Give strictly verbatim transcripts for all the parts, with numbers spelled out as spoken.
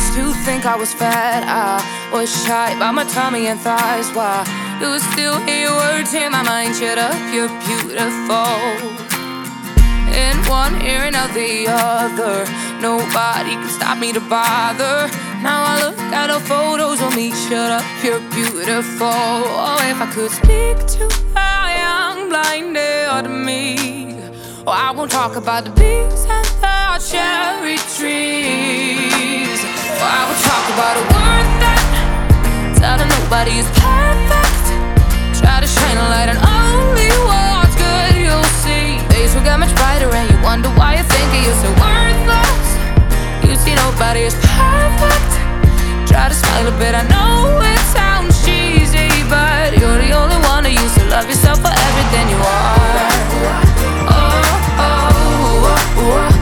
used to think I was fat, I was shy by my tummy and thighs. Why you still hear your words in my mind? Shut up, you're beautiful. In one ear and out the other, nobody can stop me to bother. Now I look at the photos of me. Shut up, you're beautiful. Oh, if I could speak to a young blinded me, oh, I won't talk about the bees and the cherry trees. Oh, I will talk about a word that telling nobody is perfect. Try to shine a light on only what's good, you'll see. Days will get much brighter and you wonder why you think you're so worthless. You see nobody is perfect. Try to smile a bit, I know it sounds cheesy, but you're the only one who used to love yourself for everything you are. Oh, oh, oh, oh,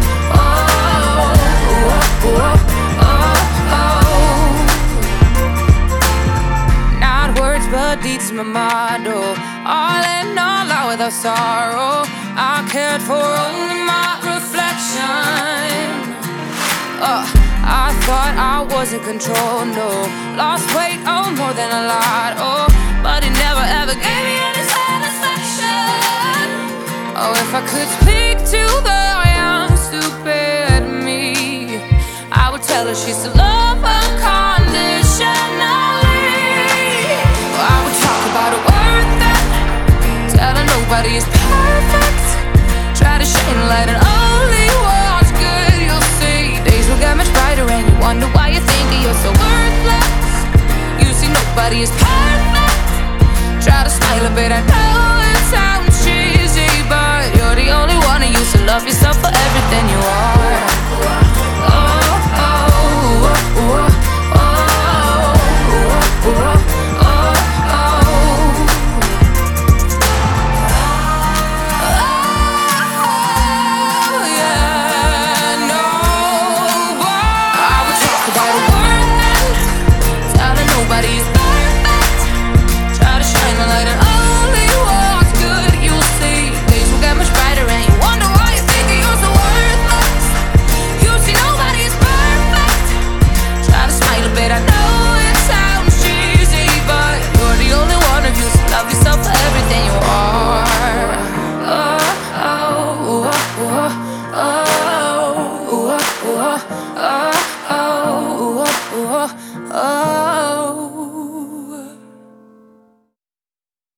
oh, oh, oh. Not words but deeds, my motto. All in all, out without sorrow. I cared for only my reflection. Uh, I thought I was in control, no. Lost weight, oh, more than a lot, oh. But it never ever gave me any satisfaction. Oh, if I could speak to the young, stupid me, I would tell her she's to love unconditionally. Oh, I would talk about a word that tell her nobody is perfect. Try to shine a light on only what's good, you'll see. Days will get much brighter and you wonder why you think you're so worthless. You see nobody is perfect. Try to smile a bit, I know